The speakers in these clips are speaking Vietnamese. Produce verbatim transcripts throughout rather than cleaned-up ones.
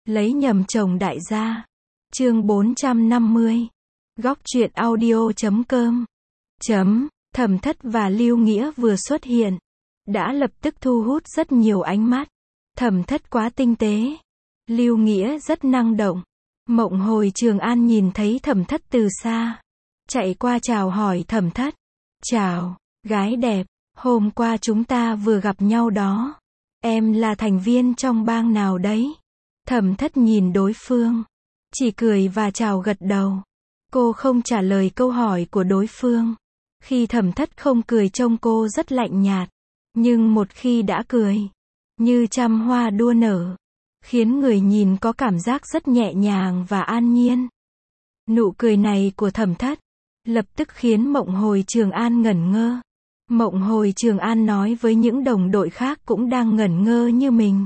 Lấy nhầm chồng đại gia. Chương bốn trăm năm mươi. Góc truyện audio chấm com. Chấm, Thẩm Thất và Lưu Nghĩa vừa xuất hiện, đã lập tức thu hút rất nhiều ánh mắt. Thẩm Thất quá tinh tế, Lưu Nghĩa rất năng động. Mộng Hồi Trường An nhìn thấy Thẩm Thất từ xa, chạy qua chào hỏi Thẩm Thất. Chào, gái đẹp, hôm qua chúng ta vừa gặp nhau đó. Em là thành viên trong bang nào đấy? Thẩm Thất nhìn đối phương, chỉ cười và chào gật đầu. Cô không trả lời câu hỏi của đối phương. Khi Thẩm Thất không cười trông cô rất lạnh nhạt, nhưng một khi đã cười, như trăm hoa đua nở, khiến người nhìn có cảm giác rất nhẹ nhàng và an nhiên. Nụ cười này của Thẩm Thất lập tức khiến Mộng Hồi Trường An ngẩn ngơ. Mộng Hồi Trường An nói với những đồng đội khác cũng đang ngẩn ngơ như mình.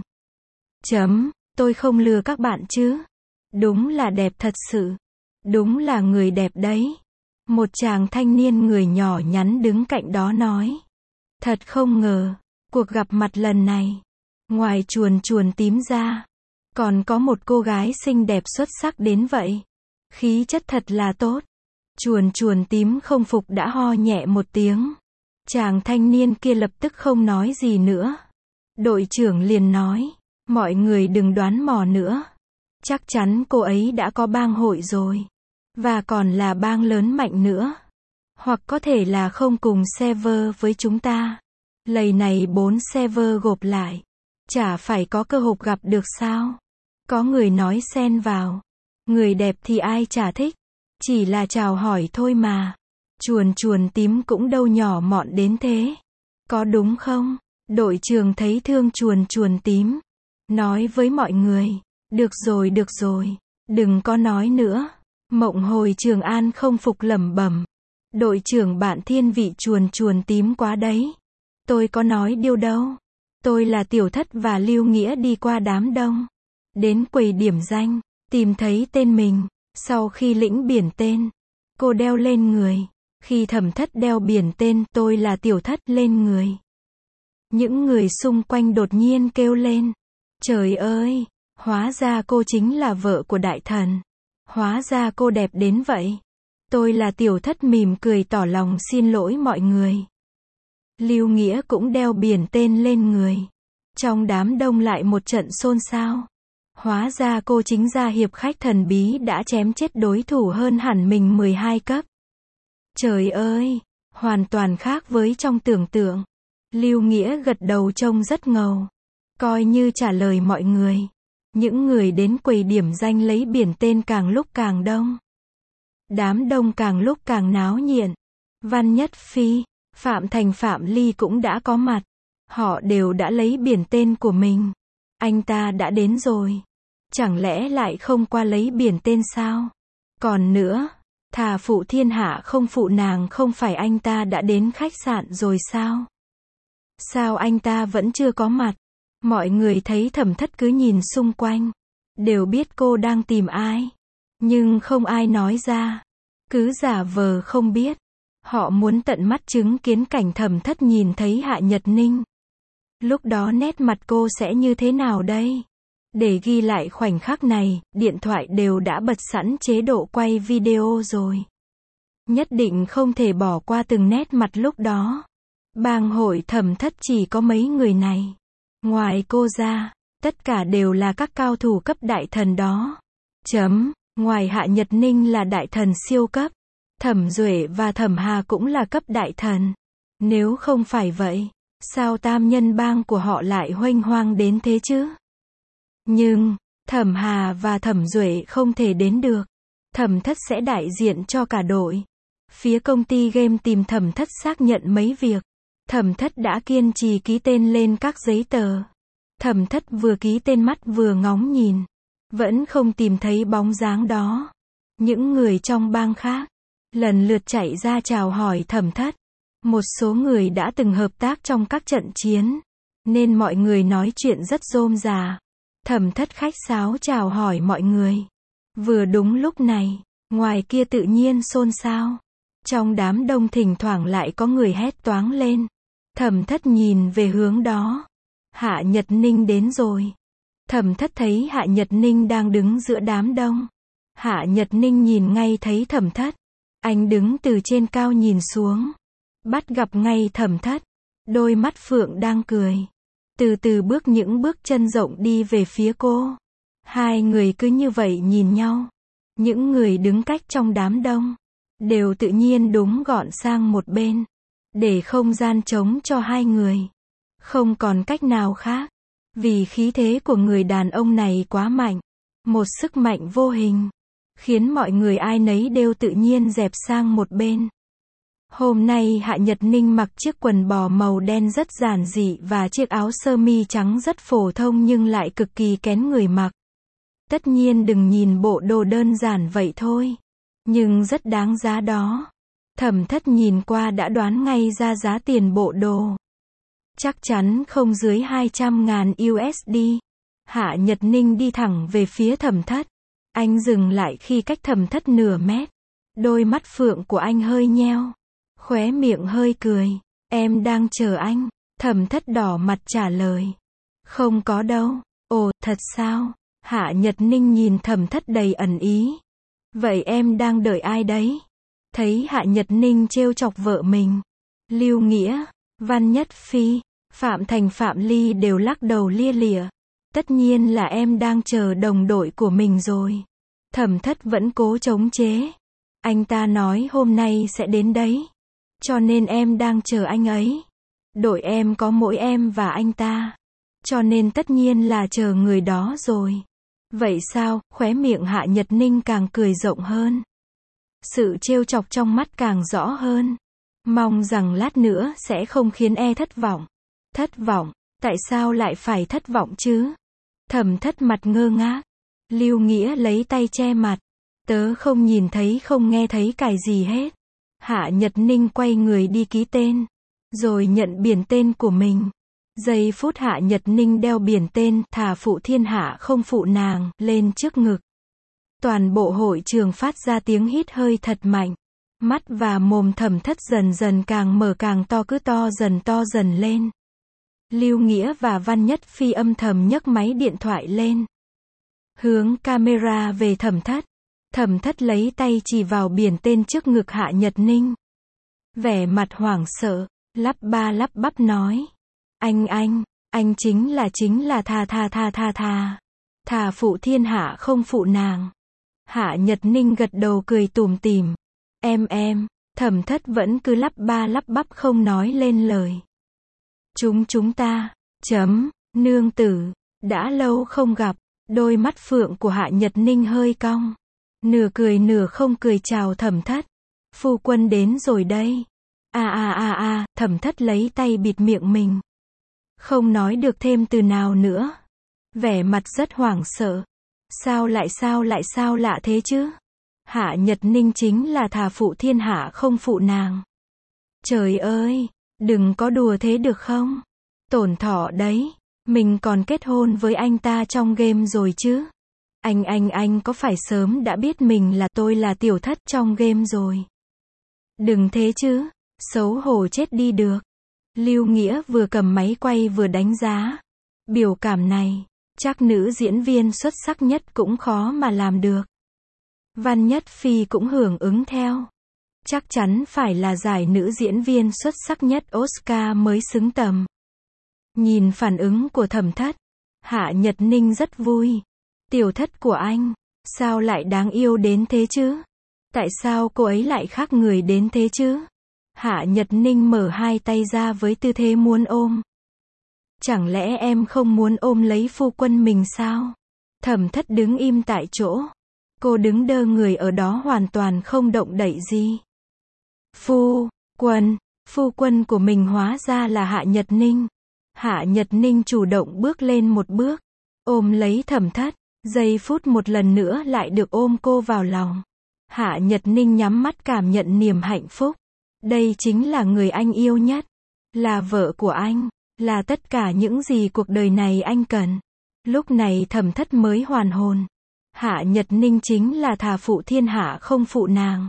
Chấm, tôi không lừa các bạn chứ? Đúng là đẹp thật sự. Đúng là người đẹp đấy. Một chàng thanh niên người nhỏ nhắn đứng cạnh đó nói. Thật không ngờ, cuộc gặp mặt lần này, ngoài chuồn chuồn tím ra, còn có một cô gái xinh đẹp xuất sắc đến vậy. Khí chất thật là tốt. Chuồn chuồn tím không phục đã ho nhẹ một tiếng. Chàng thanh niên kia lập tức không nói gì nữa. Đội trưởng liền nói, mọi người đừng đoán mò nữa. Chắc chắn cô ấy đã có bang hội rồi. Và còn là bang lớn mạnh nữa. Hoặc có thể là không cùng server với chúng ta. Lầy này bốn server gộp lại, chả phải có cơ hội gặp được sao? Có người nói xen vào. Người đẹp thì ai chả thích. Chỉ là chào hỏi thôi mà. Chuồn chuồn tím cũng đâu nhỏ mọn đến thế. Có đúng không? Đội trưởng thấy thương chuồn chuồn tím, nói với mọi người. Được rồi được rồi, đừng có nói nữa. Mộng Hồi Trường An không phục lẩm bẩm. Đội trưởng bạn thiên vị chuồn chuồn tím quá đấy. Tôi có nói điều đâu. Tôi là Tiểu Thất và Lưu Nghĩa đi qua đám đông. Đến quầy điểm danh, tìm thấy tên mình. Sau khi lĩnh biển tên, cô đeo lên người. Khi Thẩm Thất đeo biển tên tôi là Tiểu Thất lên người. Những người xung quanh đột nhiên kêu lên. Trời ơi, hóa ra cô chính là vợ của đại thần. Hóa ra cô đẹp đến vậy. Tôi là Tiểu Thất mỉm cười tỏ lòng xin lỗi mọi người. Lưu Nghĩa cũng đeo biển tên lên người. Trong đám đông lại một trận xôn xao. Hóa ra cô chính là hiệp khách thần bí đã chém chết đối thủ hơn hẳn mình mười hai cấp. Trời ơi, hoàn toàn khác với trong tưởng tượng. Lưu Nghĩa gật đầu trông rất ngầu. Coi như trả lời mọi người. Những người đến quầy điểm danh lấy biển tên càng lúc càng đông. Đám đông càng lúc càng náo nhiệt. Văn Nhất Phi, Phạm Thành Phạm Ly cũng đã có mặt. Họ đều đã lấy biển tên của mình. Anh ta đã đến rồi. Chẳng lẽ lại không qua lấy biển tên sao? Còn nữa, thà phụ thiên hạ không phụ nàng không phải anh ta đã đến khách sạn rồi sao? Sao anh ta vẫn chưa có mặt? Mọi người thấy Thẩm Thất cứ nhìn xung quanh. Đều biết cô đang tìm ai. Nhưng không ai nói ra. Cứ giả vờ không biết. Họ muốn tận mắt chứng kiến cảnh Thẩm Thất nhìn thấy Hạ Nhật Ninh. Lúc đó nét mặt cô sẽ như thế nào đây? Để ghi lại khoảnh khắc này, điện thoại đều đã bật sẵn chế độ quay video rồi. Nhất định không thể bỏ qua từng nét mặt lúc đó. Bang hội Thẩm Thất chỉ có mấy người này. Ngoài cô ra, tất cả đều là các cao thủ cấp đại thần đó. Chấm, ngoài Hạ Nhật Ninh là đại thần siêu cấp. Thẩm Duệ và Thẩm Hà cũng là cấp đại thần. Nếu không phải vậy, sao tam nhân bang của họ lại huênh hoang đến thế chứ? Nhưng, Thẩm Hà và Thẩm Duệ không thể đến được. Thẩm Thất sẽ đại diện cho cả đội. Phía công ty game tìm Thẩm Thất xác nhận mấy việc. Thẩm Thất đã kiên trì ký tên lên các giấy tờ. Thẩm Thất vừa ký tên mắt vừa ngóng nhìn. Vẫn không tìm thấy bóng dáng đó. Những người trong bang khác lần lượt chạy ra chào hỏi Thẩm Thất. Một số người đã từng hợp tác trong các trận chiến, nên mọi người nói chuyện rất rôm rà. Thẩm Thất khách sáo chào hỏi mọi người. Vừa đúng lúc này, ngoài kia tự nhiên xôn xao. Trong đám đông thỉnh thoảng lại có người hét toáng lên. Thẩm Thất nhìn về hướng đó. Hạ Nhật Ninh đến rồi. Thẩm Thất thấy Hạ Nhật Ninh đang đứng giữa đám đông. Hạ Nhật Ninh nhìn ngay thấy Thẩm Thất. Anh đứng từ trên cao nhìn xuống. Bắt gặp ngay Thẩm Thất. Đôi mắt phượng đang cười. Từ từ bước những bước chân rộng đi về phía cô. Hai người cứ như vậy nhìn nhau. Những người đứng cách trong đám đông. Đều tự nhiên đúng gọn sang một bên. Để không gian trống cho hai người. Không còn cách nào khác. Vì khí thế của người đàn ông này quá mạnh. Một sức mạnh vô hình. Khiến mọi người ai nấy đều tự nhiên dẹp sang một bên. Hôm nay Hạ Nhật Ninh mặc chiếc quần bò màu đen rất giản dị và chiếc áo sơ mi trắng rất phổ thông nhưng lại cực kỳ kén người mặc. Tất nhiên đừng nhìn bộ đồ đơn giản vậy thôi. Nhưng rất đáng giá đó. Thẩm Thất nhìn qua đã đoán ngay ra giá tiền bộ đồ. Chắc chắn không dưới hai trăm ngàn u ét đê. Hạ Nhật Ninh đi thẳng về phía Thẩm Thất. Anh dừng lại khi cách Thẩm Thất nửa mét. Đôi mắt phượng của anh hơi nheo. Khóe miệng hơi cười. Em đang chờ anh. Thẩm Thất đỏ mặt trả lời. Không có đâu. Ồ, thật sao? Hạ Nhật Ninh nhìn Thẩm Thất đầy ẩn ý. Vậy em đang đợi ai đấy? Thấy Hạ Nhật Ninh trêu chọc vợ mình. Lưu Nghĩa, Văn Nhất Phi, Phạm Thành Phạm Ly đều lắc đầu lia lịa. Tất nhiên là em đang chờ đồng đội của mình rồi. Thẩm Thất vẫn cố chống chế. Anh ta nói hôm nay sẽ đến đấy. Cho nên em đang chờ anh ấy. Đội em có mỗi em và anh ta. Cho nên tất nhiên là chờ người đó rồi. Vậy sao? Khóe miệng Hạ Nhật Ninh càng cười rộng hơn. Sự trêu chọc trong mắt càng rõ hơn. Mong rằng lát nữa sẽ không khiến e thất vọng. Thất vọng? Tại sao lại phải thất vọng chứ? Thẩm Thất mặt ngơ ngác. Lưu Nghĩa lấy tay che mặt. Tớ không nhìn thấy không nghe thấy cài gì hết. Hạ Nhật Ninh quay người đi ký tên. Rồi nhận biển tên của mình. Giây phút Hạ Nhật Ninh đeo biển tên thà phụ thiên hạ không phụ nàng lên trước ngực. Toàn bộ hội trường phát ra tiếng hít hơi thật mạnh. Mắt và mồm Thẩm Thất dần dần càng mở càng to cứ to dần to dần lên. Lưu Nghĩa và Văn Nhất Phi âm thầm nhấc máy điện thoại lên. Hướng camera về Thẩm Thất. Thẩm Thất lấy tay chỉ vào biển tên trước ngực Hạ Nhật Ninh. Vẻ mặt hoảng sợ, lắp ba lắp bắp nói. Anh anh, anh chính là chính là tha tha tha tha tha. Thà phụ thiên hạ không phụ nàng. Hạ Nhật Ninh gật đầu cười tủm tỉm. Em em, Thẩm Thất vẫn cứ lắp ba lắp bắp không nói lên lời. Chúng chúng ta, chấm, nương tử, đã lâu không gặp, đôi mắt phượng của Hạ Nhật Ninh hơi cong. Nửa cười nửa không cười chào Thẩm Thất. Phu quân đến rồi đây. À à à à, Thẩm Thất lấy tay bịt miệng mình. Không nói được thêm từ nào nữa. Vẻ mặt rất hoảng sợ. Sao lại sao lại sao lạ thế chứ? Hạ Nhật Ninh chính là thà phụ thiên hạ không phụ nàng. Trời ơi, đừng có đùa thế được không? Tổn thọ đấy. Mình còn kết hôn với anh ta trong game rồi chứ? Anh anh anh có phải sớm đã biết mình là tôi là tiểu thất trong game rồi? Đừng thế chứ, xấu hổ chết đi được. Lưu Nghĩa vừa cầm máy quay vừa đánh giá. Biểu cảm này, chắc nữ diễn viên xuất sắc nhất cũng khó mà làm được. Văn Nhất Phi cũng hưởng ứng theo. Chắc chắn phải là giải nữ diễn viên xuất sắc nhất Oscar mới xứng tầm. Nhìn phản ứng của Thẩm Thất, Hạ Nhật Ninh rất vui. Tiểu thất của anh, sao lại đáng yêu đến thế chứ? Tại sao cô ấy lại khác người đến thế chứ? Hạ Nhật Ninh mở hai tay ra với tư thế muốn ôm. Chẳng lẽ em không muốn ôm lấy phu quân mình sao? Thẩm Thất đứng im tại chỗ. Cô đứng đơ người ở đó hoàn toàn không động đậy gì. Phu quân, phu quân của mình hóa ra là Hạ Nhật Ninh. Hạ Nhật Ninh chủ động bước lên một bước, ôm lấy Thẩm Thất. Giây phút một lần nữa lại được ôm cô vào lòng. Hạ Nhật Ninh nhắm mắt cảm nhận niềm hạnh phúc. Đây chính là người anh yêu nhất. Là vợ của anh. Là tất cả những gì cuộc đời này anh cần. Lúc này Thẩm Thất mới hoàn hồn. Hạ Nhật Ninh chính là thà phụ thiên hạ không phụ nàng.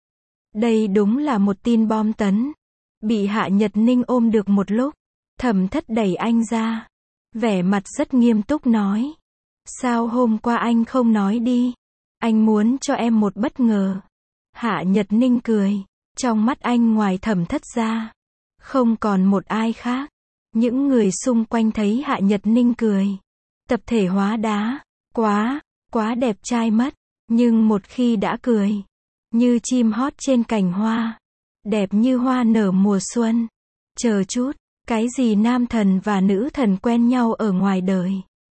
Đây đúng là một tin bom tấn. Bị Hạ Nhật Ninh ôm được một lúc, Thẩm Thất đẩy anh ra. Vẻ mặt rất nghiêm túc nói. Sao hôm qua anh không nói đi? Anh muốn cho em một bất ngờ. Hạ Nhật Ninh cười. Trong mắt anh ngoài Thẩm Thất ra, không còn một ai khác. Những người xung quanh thấy Hạ Nhật Ninh cười. Tập thể hóa đá. Quá, quá đẹp trai mất. Nhưng một khi đã cười, như chim hót trên cành hoa. Đẹp như hoa nở mùa xuân. Chờ chút, cái gì nam thần và nữ thần quen nhau ở ngoài đời?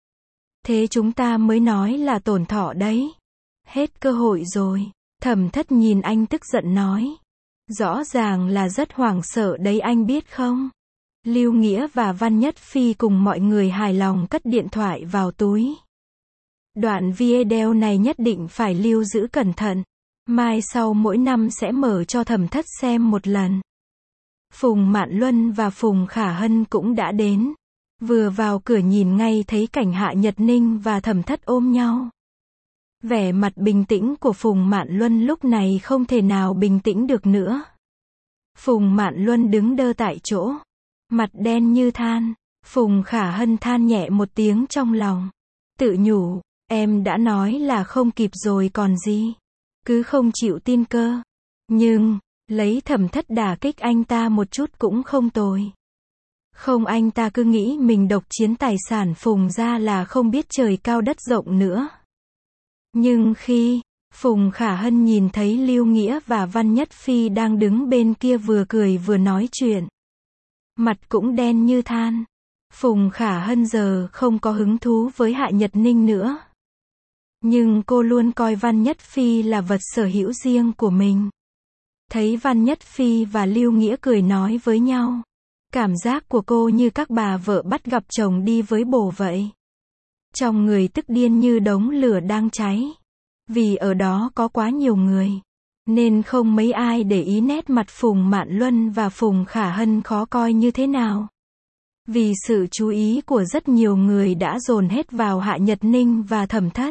Thế chúng ta mới nói là tổn thọ đấy. Hết cơ hội rồi. Thẩm Thất nhìn anh tức giận nói. Rõ ràng là rất hoảng sợ đấy anh biết không? Lưu Nghĩa và Văn Nhất Phi cùng mọi người hài lòng cất điện thoại vào túi. Đoạn video này nhất định phải lưu giữ cẩn thận. Mai sau mỗi năm sẽ mở cho Thẩm Thất xem một lần. Phùng Mạn Luân và Phùng Khả Hân cũng đã đến. Vừa vào cửa nhìn ngay thấy cảnh Hạ Nhật Ninh và Thẩm Thất ôm nhau. Vẻ mặt bình tĩnh của Phùng Mạn Luân lúc này không thể nào bình tĩnh được nữa. Phùng Mạn Luân đứng đơ tại chỗ. Mặt đen như than. Phùng Khả Hân than nhẹ một tiếng trong lòng. Tự nhủ, em đã nói là không kịp rồi còn gì. Cứ không chịu tin cơ. Nhưng, lấy Thẩm Thất đả kích anh ta một chút cũng không tồi. Không anh ta cứ nghĩ mình độc chiếm tài sản Phùng ra là không biết trời cao đất rộng nữa. Nhưng khi Phùng Khả Hân nhìn thấy Lưu Nghĩa và Văn Nhất Phi đang đứng bên kia vừa cười vừa nói chuyện, mặt cũng đen như than. Phùng Khả Hân giờ không có hứng thú với Hạ Nhật Ninh nữa. Nhưng cô luôn coi Văn Nhất Phi là vật sở hữu riêng của mình. Thấy Văn Nhất Phi và Lưu Nghĩa cười nói với nhau, cảm giác của cô như các bà vợ bắt gặp chồng đi với bồ vậy. Trong người tức điên như đống lửa đang cháy. Vì ở đó có quá nhiều người, nên không mấy ai để ý nét mặt Phùng Mạn Luân và Phùng Khả Hân khó coi như thế nào. Vì sự chú ý của rất nhiều người đã dồn hết vào Hạ Nhật Ninh và Thẩm Thất.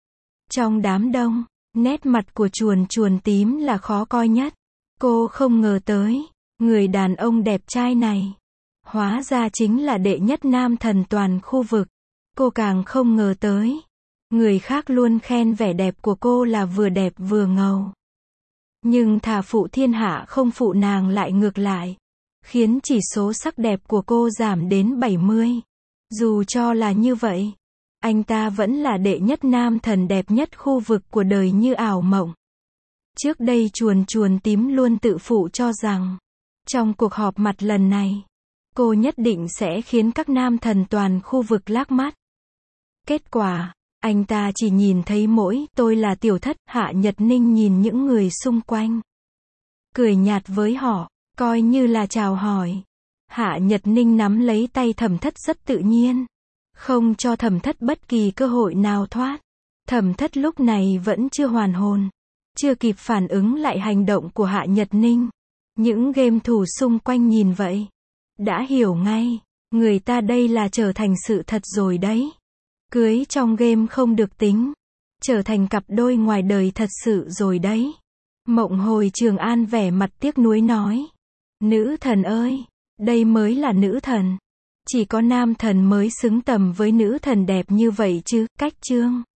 Trong đám đông, nét mặt của Chuồn Chuồn tím là khó coi nhất. Cô không ngờ tới, người đàn ông đẹp trai này, hóa ra chính là đệ nhất nam thần toàn khu vực. Cô càng không ngờ tới, người khác luôn khen vẻ đẹp của cô là vừa đẹp vừa ngầu. Nhưng thà phụ thiên hạ không phụ nàng lại ngược lại, khiến chỉ số sắc đẹp của cô giảm đến bảy mươi. Dù cho là như vậy, anh ta vẫn là đệ nhất nam thần đẹp nhất khu vực của đời như ảo mộng. Trước đây Chuồn Chuồn tím luôn tự phụ cho rằng, trong cuộc họp mặt lần này, cô nhất định sẽ khiến các nam thần toàn khu vực lác mắt. Kết quả, anh ta chỉ nhìn thấy mỗi tôi là Tiểu Thất. Hạ Nhật Ninh nhìn những người xung quanh, cười nhạt với họ, coi như là chào hỏi. Hạ Nhật Ninh nắm lấy tay Thẩm Thất rất tự nhiên, không cho Thẩm Thất bất kỳ cơ hội nào thoát. Thẩm Thất lúc này vẫn chưa hoàn hồn, chưa kịp phản ứng lại hành động của Hạ Nhật Ninh. Những game thủ xung quanh nhìn vậy, đã hiểu ngay, người ta đây là trở thành sự thật rồi đấy. Cưới trong game không được tính, trở thành cặp đôi ngoài đời thật sự rồi đấy. Mộng Hồi Trường An vẻ mặt tiếc nuối nói, nữ thần ơi, đây mới là nữ thần. Chỉ có nam thần mới xứng tầm với nữ thần đẹp như vậy chứ. Cách chương